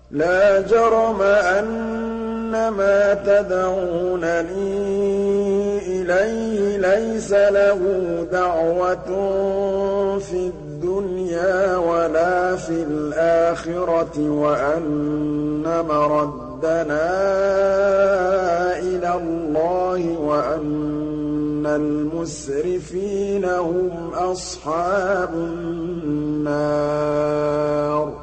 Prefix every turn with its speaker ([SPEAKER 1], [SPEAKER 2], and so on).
[SPEAKER 1] لَا جَرَمَ أَنَّ مَا تَدْعُونَنِي إِلَيْهِ لَيْسَ لَهُ دَعْوَةٌ فِي الدُّنْيَا وَلَا فِي الْآخِرَةِ وَأَنَّ مَرَدَّنَا إِلَى اللَّهِ وَأَنَّ الْمُسْرِفِينَ هُمْ أَصْحَابُ النَّارِ